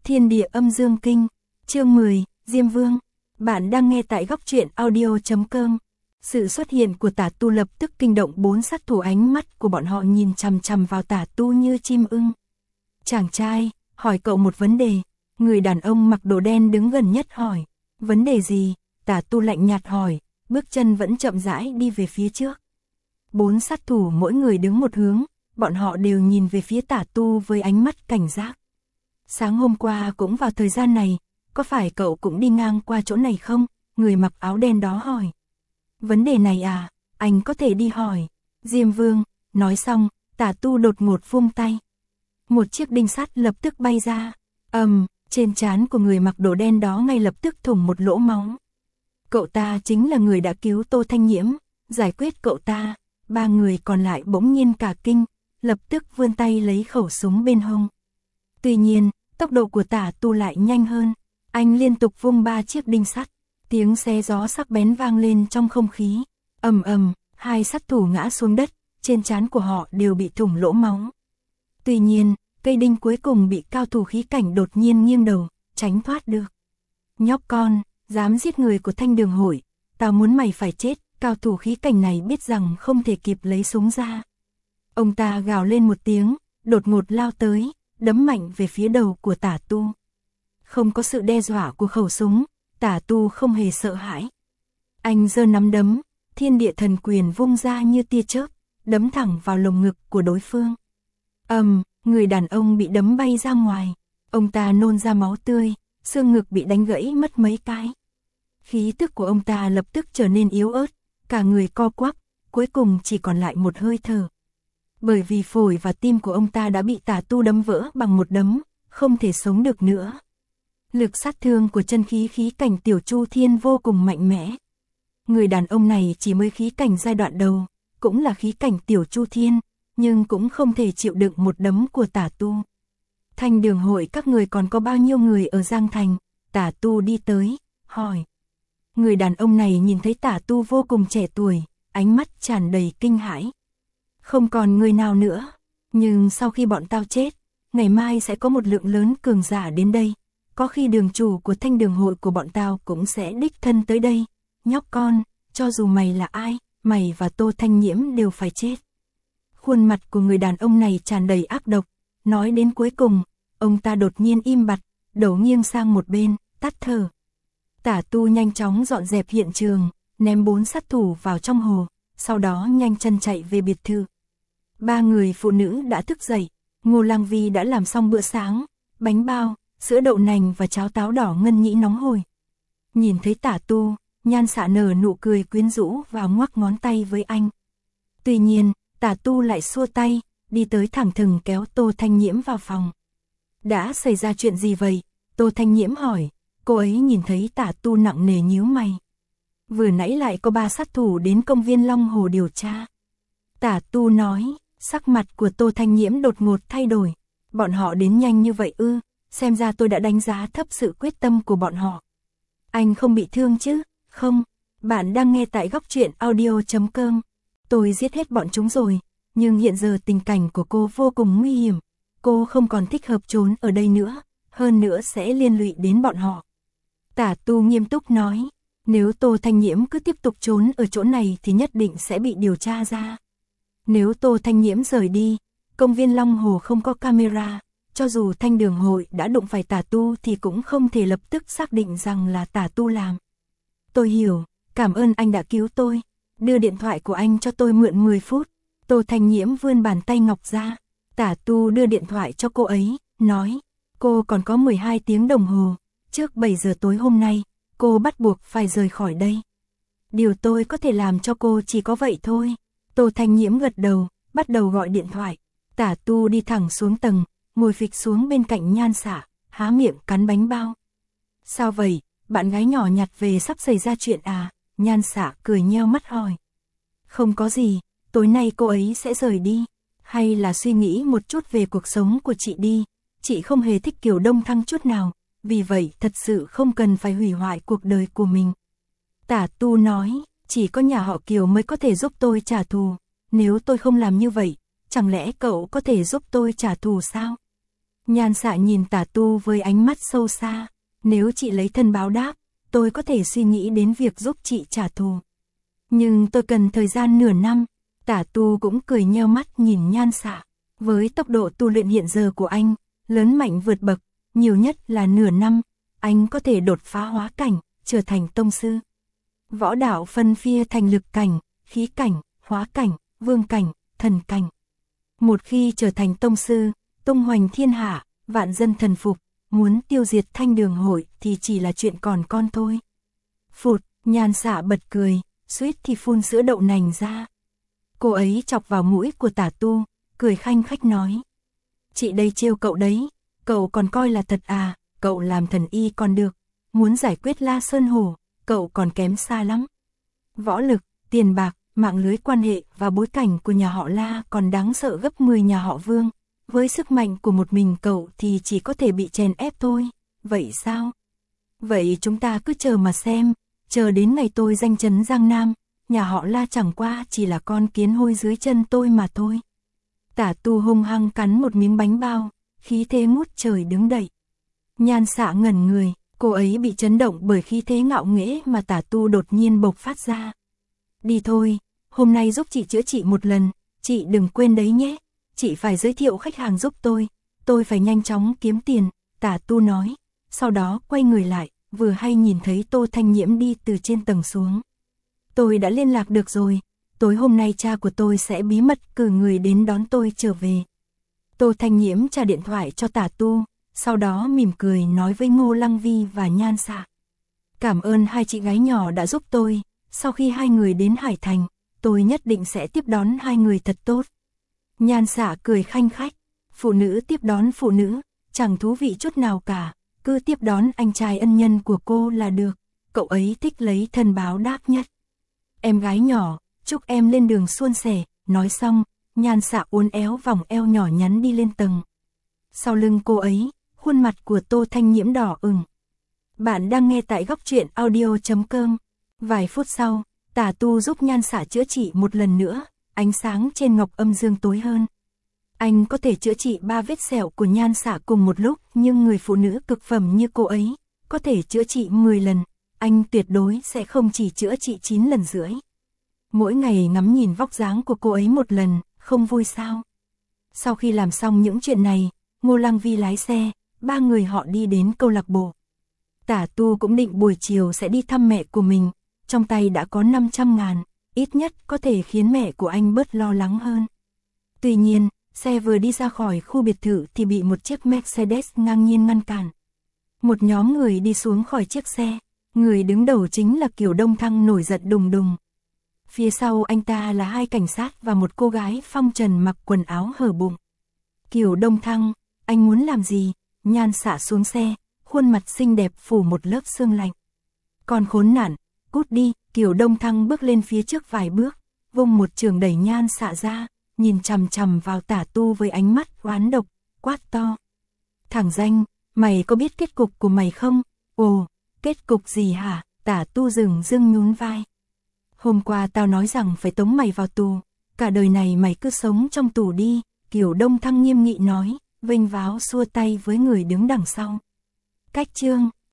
Thiên địa âm dương kinh, chương 10, Diêm Vương. Bạn đang nghe tại góc truyện audio.com. Sự xuất hiện của Tả Tu lập tức kinh động bốn sát thủ, ánh mắt của bọn họ nhìn chằm chằm vào Tả Tu như chim ưng. Chàng trai, hỏi cậu một vấn đề. Người đàn ông mặc đồ đen đứng gần nhất hỏi. Vấn đề gì? Tả Tu lạnh nhạt hỏi, bước chân vẫn chậm rãi đi về phía trước. Bốn sát thủ mỗi người đứng một hướng, bọn họ đều nhìn về phía Tả Tu với ánh mắt cảnh giác. Sáng hôm qua cũng vào thời gian này, có phải cậu cũng đi ngang qua chỗ này không? Người mặc áo đen đó hỏi. Vấn đề này à, anh có thể đi hỏi. Diêm Vương, nói xong, Tả Tu đột ngột vung tay. Một chiếc đinh sắt lập tức bay ra. Trên trán của người mặc đồ đen đó ngay lập tức thủng một lỗ máu. Cậu ta chính là người đã cứu Tô Thanh Nhiễm, giải quyết cậu ta. Ba người còn lại bỗng nhiên cả kinh, lập tức vươn tay lấy khẩu súng bên hông. Tuy nhiên, tốc độ của Tả Tu lại nhanh hơn. Anh liên tục vung 3 chiếc đinh sắt, tiếng xé gió sắc bén vang lên trong không khí. Hai sát thủ ngã xuống đất, trên trán của họ đều bị thủng lỗ máu. Tuy nhiên, cây đinh cuối cùng bị cao thủ khí cảnh đột nhiên nghiêng đầu, tránh thoát được. Nhóc con, dám giết người của Thanh Đường Hội, tao muốn mày phải chết. Cao thủ khí cảnh này biết rằng không thể kịp lấy súng ra. Ông ta gào lên một tiếng, đột ngột lao tới, đấm mạnh về phía đầu của Tả Tu. Không có sự đe dọa của khẩu súng, Tả Tu không hề sợ hãi. Anh giơ nắm đấm, thiên địa thần quyền vung ra như tia chớp, đấm thẳng vào lồng ngực của đối phương. Người đàn ông bị đấm bay ra ngoài, ông ta nôn ra máu tươi, xương ngực bị đánh gãy mất mấy cái. Khí tức của ông ta lập tức trở nên yếu ớt, cả người co quắp, cuối cùng chỉ còn lại một hơi thở. Bởi vì phổi và tim của ông ta đã bị Tả Tu đấm vỡ bằng một đấm, không thể sống được nữa. Lực sát thương của chân khí khí cảnh Tiểu Chu Thiên vô cùng mạnh mẽ. Người đàn ông này chỉ mới khí cảnh giai đoạn đầu, cũng là khí cảnh Tiểu Chu Thiên, nhưng cũng không thể chịu đựng một đấm của Tả Tu. Thanh Đường Hội các người còn có bao nhiêu người ở Giang Thành? Tả Tu đi tới, hỏi. Người đàn ông này nhìn thấy Tả Tu vô cùng trẻ tuổi, ánh mắt tràn đầy kinh hãi. Không còn người nào nữa, nhưng sau khi bọn tao chết, ngày mai sẽ có một lượng lớn cường giả đến đây. Có khi đường chủ của Thanh Đường Hội của bọn tao cũng sẽ đích thân tới đây. Nhóc con, cho dù mày là ai, mày và Tô Thanh Nhiễm đều phải chết. Khuôn mặt của người đàn ông này tràn đầy ác độc. Nói đến cuối cùng, ông ta đột nhiên im bặt, đầu nghiêng sang một bên, tắt thở. Tả Tu nhanh chóng dọn dẹp hiện trường, ném 4 sát thủ vào trong hồ, sau đó nhanh chân chạy về biệt thự. 3 người phụ nữ đã thức dậy, Ngô Lang Vi đã làm xong bữa sáng, bánh bao, sữa đậu nành và cháo táo đỏ ngân nhĩ nóng hổi. Nhìn thấy Tả Tu, Nhan Xạ nở nụ cười quyến rũ và ngoắc ngón tay với anh. Tuy nhiên, Tả Tu lại xua tay, đi tới thẳng thừng kéo Tô Thanh Nhiễm vào phòng. Đã xảy ra chuyện gì vậy? Tô Thanh Nhiễm hỏi. Cô ấy nhìn thấy Tả Tu nặng nề nhíu mày. Vừa nãy lại có 3 sát thủ đến công viên Long Hồ điều tra. Tả Tu nói, sắc mặt của Tô Thanh Nhiễm đột ngột thay đổi. Bọn họ đến nhanh như vậy ư? Xem ra tôi đã đánh giá thấp sự quyết tâm của bọn họ. Anh không bị thương chứ? Không, bạn đang nghe tại góc truyện audio.com. Tôi giết hết bọn chúng rồi, nhưng hiện giờ tình cảnh của cô vô cùng nguy hiểm. Cô không còn thích hợp trốn ở đây nữa, hơn nữa sẽ liên lụy đến bọn họ. Tả Tu nghiêm túc nói, nếu Tô Thanh Nhiễm cứ tiếp tục trốn ở chỗ này thì nhất định sẽ bị điều tra ra. Nếu Tô Thanh Nhiễm rời đi, công viên Long Hồ không có camera, cho dù Thanh Đường Hội đã đụng phải Tả Tu thì cũng không thể lập tức xác định rằng là Tả Tu làm. Tôi hiểu, cảm ơn anh đã cứu tôi. Đưa điện thoại của anh cho tôi mượn 10 phút. Tô Thanh Nhiễm vươn bàn tay ngọc ra. Tả Tu đưa điện thoại cho cô ấy, nói, cô còn có 12 tiếng đồng hồ. Trước 7 giờ tối hôm nay, cô bắt buộc phải rời khỏi đây. Điều tôi có thể làm cho cô chỉ có vậy thôi. Tô Thanh Nhiễm gật đầu, bắt đầu gọi điện thoại. Tả Tu đi thẳng xuống tầng, ngồi phịch xuống bên cạnh Nhan Xạ, há miệng cắn bánh bao. Sao vậy, bạn gái nhỏ nhặt về sắp xảy ra chuyện à? Nhan Xạ cười nheo mắt hỏi. Không có gì, tối nay cô ấy sẽ rời đi. Hay là suy nghĩ một chút về cuộc sống của chị đi. Chị không hề thích Kiều Đông Thăng chút nào, vì vậy thật sự không cần phải hủy hoại cuộc đời của mình. Tả Tu nói, chỉ có nhà họ Kiều mới có thể giúp tôi trả thù. Nếu tôi không làm như vậy, chẳng lẽ cậu có thể giúp tôi trả thù sao? Nhan Xạ nhìn Tả Tu với ánh mắt sâu xa, nếu chị lấy thân báo đáp, tôi có thể suy nghĩ đến việc giúp chị trả thù. Nhưng tôi cần thời gian nửa năm. Tả Tu cũng cười nheo mắt nhìn Nhan Xạ. Với tốc độ tu luyện hiện giờ của anh, lớn mạnh vượt bậc, nhiều nhất là nửa năm, anh có thể đột phá hóa cảnh, trở thành tông sư. Võ đạo phân chia thành lực cảnh, khí cảnh, hóa cảnh, vương cảnh, thần cảnh. Một khi trở thành tông sư, tung hoành thiên hạ, vạn dân thần phục, muốn tiêu diệt Thanh Đường hội thì chỉ là chuyện còn con thôi. Phụt, Nhan Xạ bật cười, suýt thì phun sữa đậu nành ra. Cô ấy chọc vào mũi của Tả Tu, cười khanh khách nói. Chị đây trêu cậu đấy, cậu còn coi là thật à, cậu làm thần y còn được, muốn giải quyết La Sơn Hổ, cậu còn kém xa lắm. Võ lực, tiền bạc, mạng lưới quan hệ và bối cảnh của nhà họ La còn đáng sợ gấp 10 nhà họ Vương. Với sức mạnh của một mình cậu thì chỉ có thể bị chèn ép thôi. Vậy sao? Vậy chúng ta cứ chờ mà xem, chờ đến ngày tôi danh chấn Giang Nam, nhà họ La chẳng qua chỉ là con kiến hôi dưới chân tôi mà thôi. Tả Tu hung hăng cắn một miếng bánh bao, khí thế ngút trời đứng dậy. Nhan Xạ ngẩn người, cô ấy bị chấn động bởi khí thế ngạo nghễ mà Tả Tu đột nhiên bộc phát ra. Đi thôi, hôm nay giúp chị chữa trị một lần, chị đừng quên đấy nhé. Chị phải giới thiệu khách hàng giúp tôi phải nhanh chóng kiếm tiền, Tả Tu nói, sau đó quay người lại, vừa hay nhìn thấy Tô Thanh Nhiễm đi từ trên tầng xuống. Tôi đã liên lạc được rồi, tối hôm nay cha của tôi sẽ bí mật cử người đến đón tôi trở về. Tô Thanh Nhiễm trả điện thoại cho Tả Tu, sau đó mỉm cười nói với Ngô Lăng Vi và Nhan Xạ. Cảm ơn hai chị gái nhỏ đã giúp tôi, sau khi hai người đến Hải Thành, tôi nhất định sẽ tiếp đón hai người thật tốt. Nhan Xạ cười khanh khách, phụ nữ tiếp đón phụ nữ, chẳng thú vị chút nào cả, cứ tiếp đón anh trai ân nhân của cô là được, cậu ấy thích lấy thân báo đáp nhất. Em gái nhỏ, chúc em lên đường suôn sẻ, nói xong, Nhan Xạ uốn éo vòng eo nhỏ nhắn đi lên tầng. Sau lưng cô ấy, khuôn mặt của Tô Thanh Nhiễm đỏ ửng. Bạn đang nghe tại góc truyện audio.com. Vài phút sau, Tả Tu giúp Nhan Xạ chữa trị một lần nữa, ánh sáng trên ngọc âm dương tối hơn. Anh có thể chữa trị 3 vết sẹo của Nhan Xạ cùng một lúc, nhưng người phụ nữ cực phẩm như cô ấy, có thể chữa trị 10 lần, anh tuyệt đối sẽ không chỉ chữa trị 9 lần rưỡi. Mỗi ngày ngắm nhìn vóc dáng của cô ấy một lần, không vui sao? Sau khi làm xong những chuyện này, Ngô Lăng Vi lái xe, ba người họ đi đến câu lạc bộ. Tả Tu cũng định buổi chiều sẽ đi thăm mẹ của mình, trong tay đã có 500.000, ít nhất có thể khiến mẹ của anh bớt lo lắng hơn. Tuy nhiên, xe vừa đi ra khỏi khu biệt thự thì bị một chiếc Mercedes ngang nhiên ngăn cản. Một nhóm người đi xuống khỏi chiếc xe, người đứng đầu chính là Kiều Đông Thăng nổi giận đùng đùng. Phía sau anh ta là hai cảnh sát và một cô gái phong trần mặc quần áo hở bụng. Kiều Đông Thăng, anh muốn làm gì? Nhan Xạ xuống xe, khuôn mặt xinh đẹp phủ một lớp sương lạnh. Còn khốn nạn, cút đi, Kiều Đông Thăng bước lên phía trước vài bước, vung một chưởng đẩy Nhan Xạ ra, nhìn chằm chằm vào Tả Tu với ánh mắt oán độc, quát to. Thằng danh, mày có biết kết cục của mày không? Ồ, kết cục gì hả? Tả Tu dừng nhún vai. Hôm qua tao nói rằng phải tống mày vào tù, cả đời này mày cứ sống trong tù đi, Kiều Đông Thăng nghiêm nghị nói, vênh váo xua tay với người đứng đằng sau. Cách chương